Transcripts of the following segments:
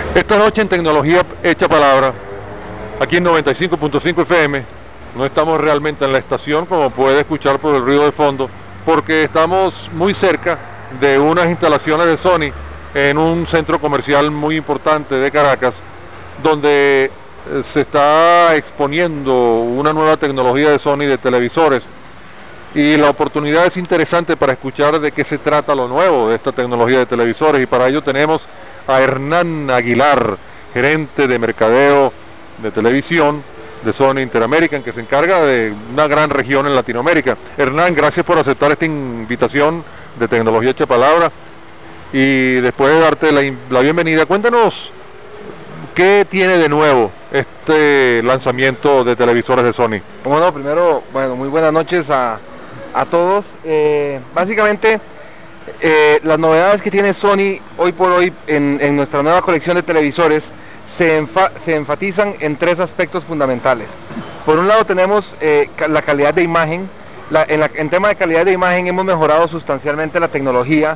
Esta noche en Tecnología Hecha Palabra, aquí en 95.5 FM, no estamos realmente en la estación, como puede escuchar por el ruido de fondo, porque estamos muy cerca de unas instalaciones de Sony en un centro comercial muy importante de Caracas, donde se está exponiendo una nueva tecnología de Sony de televisores, y la oportunidad es interesante para escuchar de qué se trata lo nuevo de esta tecnología de televisores, y para ello tenemos a Hernán Aguilar, gerente de mercadeo de televisión de Sony Interamerican, que se encarga de una gran región en Latinoamérica. Hernán, gracias por aceptar esta invitación de Tecnología Hecha Palabra, y después de darte la bienvenida, cuéntanos qué tiene de nuevo este lanzamiento de televisores de Sony. Bueno, primero, muy buenas noches a todos. Básicamente, las novedades que tiene Sony hoy por hoy en nuestra nueva colección de televisores se enfatizan en tres aspectos fundamentales. Por un lado tenemos la calidad de imagen. En tema de calidad de imagen hemos mejorado sustancialmente la tecnología,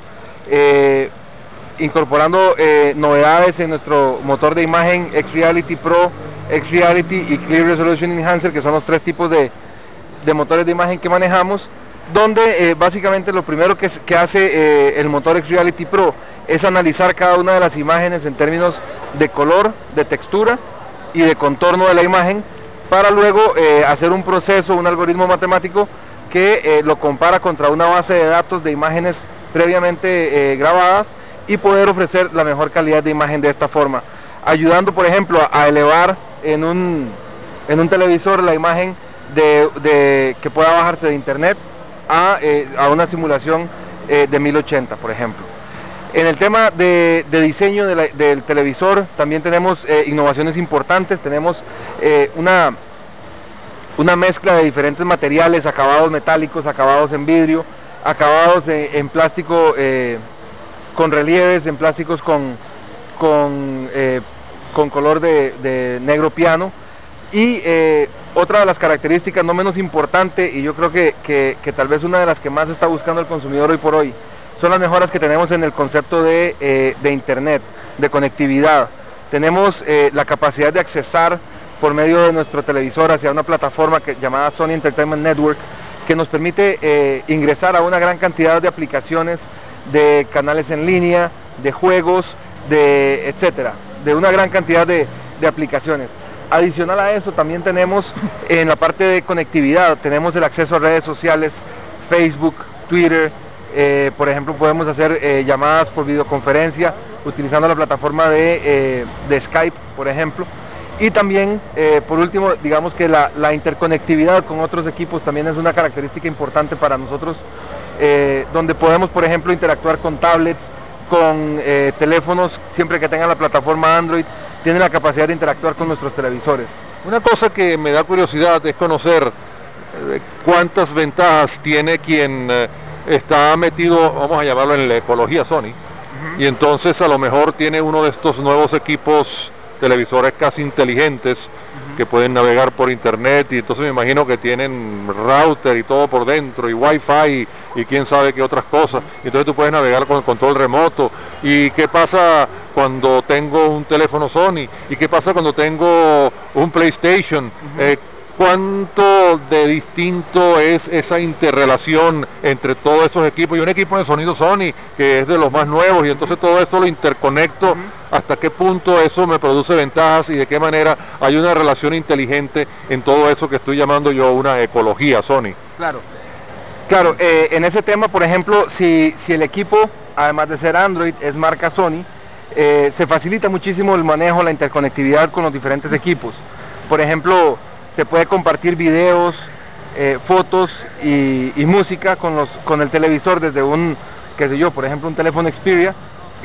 incorporando novedades en nuestro motor de imagen XReality Pro, XReality y Clear Resolution Enhancer, que son los tres tipos de motores de imagen que manejamos, donde básicamente lo primero que hace el motor XReality Pro es analizar cada una de las imágenes en términos de color, de textura y de contorno de la imagen, para luego hacer un proceso, un algoritmo matemático que lo compara contra una base de datos de imágenes previamente grabadas, y poder ofrecer la mejor calidad de imagen de esta forma, ayudando por ejemplo a elevar en un televisor la imagen que pueda bajarse de internet a una simulación de 1080, por ejemplo. En el tema de diseño del televisor también tenemos innovaciones importantes. Tenemos una mezcla de diferentes materiales, acabados metálicos, acabados en vidrio, acabados en plástico con relieves, en plásticos con color de negro piano. Y otra de las características no menos importante, y yo creo que tal vez una de las que más está buscando el consumidor hoy por hoy, son las mejoras que tenemos en el concepto de internet, de conectividad. Tenemos la capacidad de accesar por medio de nuestro televisor hacia una plataforma llamada Sony Entertainment Network, que nos permite ingresar a una gran cantidad de aplicaciones, de canales en línea, de juegos, etcétera, de una gran cantidad de aplicaciones. Adicional a eso, también tenemos en la parte de conectividad, tenemos el acceso a redes sociales, Facebook, Twitter, por ejemplo podemos hacer llamadas por videoconferencia utilizando la plataforma de Skype, por ejemplo. Y también, por último, digamos que la interconectividad con otros equipos también es una característica importante para nosotros, donde podemos, por ejemplo, interactuar con tablets, con teléfonos, siempre que tengan la plataforma Android, tienen la capacidad de interactuar con nuestros televisores. Una cosa que me da curiosidad es conocer cuántas ventajas tiene quien está metido, vamos a llamarlo, en la ecología Sony, y entonces a lo mejor tiene uno de estos nuevos equipos televisores casi inteligentes, que pueden navegar por internet, y entonces me imagino que tienen router y todo por dentro, y wifi y quién sabe qué otras cosas, y entonces tú puedes navegar con el control remoto. ¿Y qué pasa cuando tengo un teléfono Sony? ¿Y qué pasa cuando tengo un PlayStation? ¿Cuánto de distinto es esa interrelación entre todos esos equipos? Y un equipo de sonido Sony, que es de los más nuevos, y entonces todo esto lo interconecto. ¿Hasta qué punto eso me produce ventajas, y de qué manera hay una relación inteligente en todo eso que estoy llamando yo una ecología Sony? Claro, en ese tema, por ejemplo, si el equipo, además de ser Android, es marca Sony, se facilita muchísimo el manejo, la interconectividad con los diferentes equipos. Por ejemplo, se puede compartir videos, fotos y música con el televisor desde por ejemplo, un teléfono Xperia,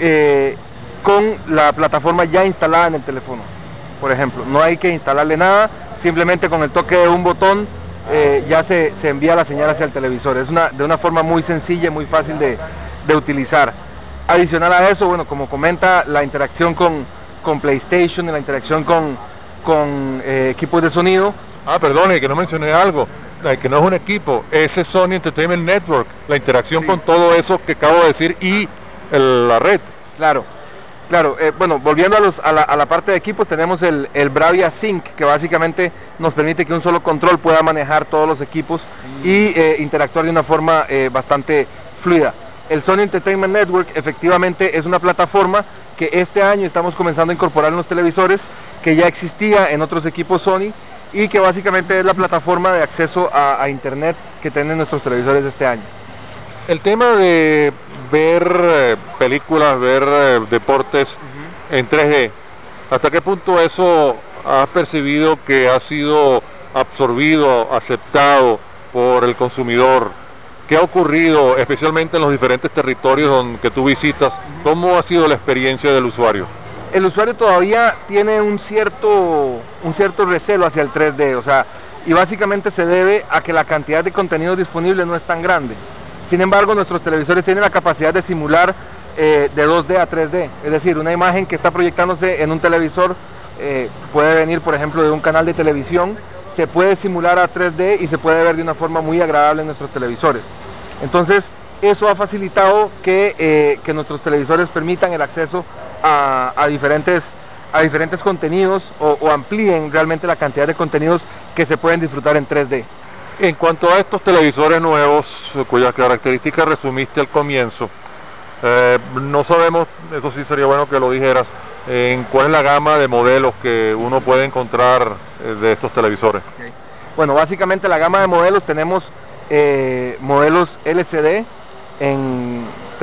con la plataforma ya instalada en el teléfono, por ejemplo. No hay que instalarle nada, simplemente con el toque de un botón ya se envía la señal hacia el televisor. Es de una forma muy sencilla y muy fácil de utilizar. Adicional a eso, bueno, como comenta, la interacción con PlayStation y la interacción con equipos de sonido. Perdone, que no mencioné algo, que no es un equipo, ese Sony Entertainment Network, la interacción con todo eso que acabo de decir, y la red. Claro. Claro, bueno, volviendo a la parte de equipos, tenemos el Bravia Sync, que básicamente nos permite que un solo control pueda manejar todos los equipos y interactuar de una forma bastante fluida. El Sony Entertainment Network efectivamente es una plataforma que este año estamos comenzando a incorporar en los televisores, que ya existía en otros equipos Sony y que básicamente es la plataforma de acceso a Internet que tienen nuestros televisores este año. El tema de ver películas, ver deportes en 3D, ¿hasta qué punto eso has percibido que ha sido absorbido, aceptado por el consumidor? ¿Qué ha ocurrido especialmente en los diferentes territorios que tú visitas? ¿Cómo ha sido la experiencia del usuario? El usuario todavía tiene un cierto recelo hacia el 3D, o sea, y básicamente se debe a que la cantidad de contenido disponible no es tan grande. Sin embargo, nuestros televisores tienen la capacidad de simular de 2D a 3D, es decir, una imagen que está proyectándose en un televisor puede venir, por ejemplo, de un canal de televisión, se puede simular a 3D y se puede ver de una forma muy agradable en nuestros televisores. Entonces, eso ha facilitado que nuestros televisores permitan el acceso a diferentes contenidos o amplíen realmente la cantidad de contenidos que se pueden disfrutar en 3D. En cuanto a estos televisores nuevos, cuyas características resumiste al comienzo, no sabemos, eso sí sería bueno que lo dijeras, en cuál es la gama de modelos que uno puede encontrar de estos televisores. Okay. Bueno, básicamente la gama de modelos tenemos modelos LCD en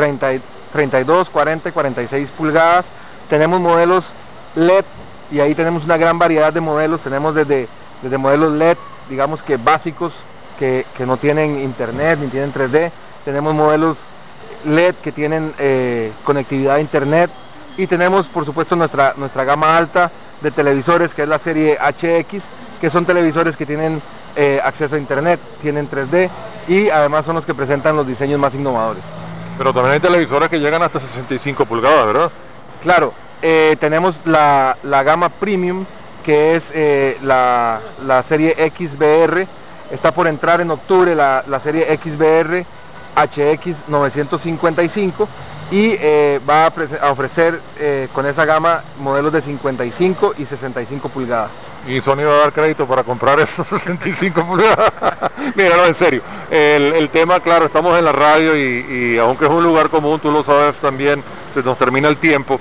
32, 40 y 46 pulgadas, tenemos modelos LED y ahí tenemos una gran variedad de modelos, tenemos desde modelos LED, digamos que básicos, que no tienen internet ni tienen 3D, tenemos modelos LED que tienen conectividad a internet y tenemos por supuesto nuestra gama alta de televisores, que es la serie HX, que son televisores que tienen acceso a internet, tienen 3D y además son los que presentan los diseños más innovadores. Pero también hay televisores que llegan hasta 65 pulgadas, ¿verdad? Claro, tenemos la gama Premium, que es la serie XBR, está por entrar en octubre la serie XBR HX 955 y va a ofrecer con esa gama modelos de 55 y 65 pulgadas. Y Sony va a dar crédito para comprar esos 65 pulgadas. Mira, no, en serio, el tema, claro, estamos en la radio y aunque es un lugar común, tú lo sabes también, se nos termina el tiempo.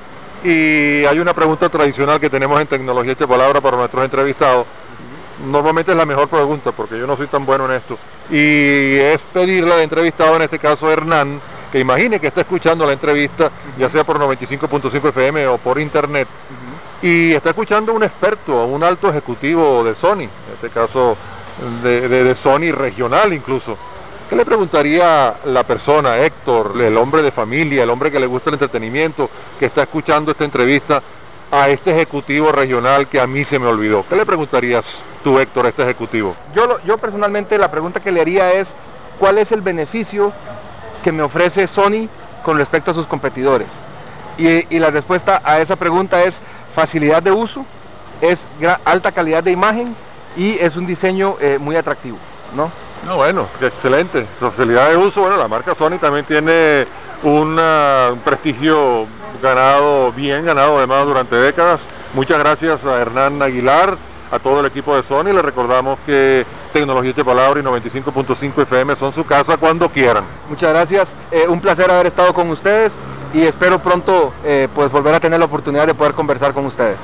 Y hay una pregunta tradicional que tenemos en Tecnología Hecha Palabra para nuestros entrevistados. Normalmente es la mejor pregunta porque yo no soy tan bueno en esto. Y es pedirle al entrevistado, en este caso Hernán, que imagine que está escuchando la entrevista, ya sea por 95.5 FM o por internet, y está escuchando a un experto, a un alto ejecutivo de Sony, en este caso de Sony regional incluso. ¿Qué le preguntaría la persona, Héctor, el hombre de familia, el hombre que le gusta el entretenimiento, que está escuchando esta entrevista, a este ejecutivo regional que a mí se me olvidó? ¿Qué le preguntarías tú, Héctor, a este ejecutivo? Yo personalmente la pregunta que le haría es, ¿cuál es el beneficio que me ofrece Sony con respecto a sus competidores? Y la respuesta a esa pregunta es facilidad de uso, es alta calidad de imagen y es un diseño muy atractivo, ¿no? No, bueno, excelente. Facilidad de uso, bueno, la marca Sony también tiene un prestigio bien ganado además durante décadas. Muchas gracias a Hernán Aguilar, a todo el equipo de Sony. Le recordamos que Tecnología Hecha Palabra y 95.5 FM son su casa cuando quieran. Muchas gracias, un placer haber estado con ustedes y espero pronto pues volver a tener la oportunidad de poder conversar con ustedes.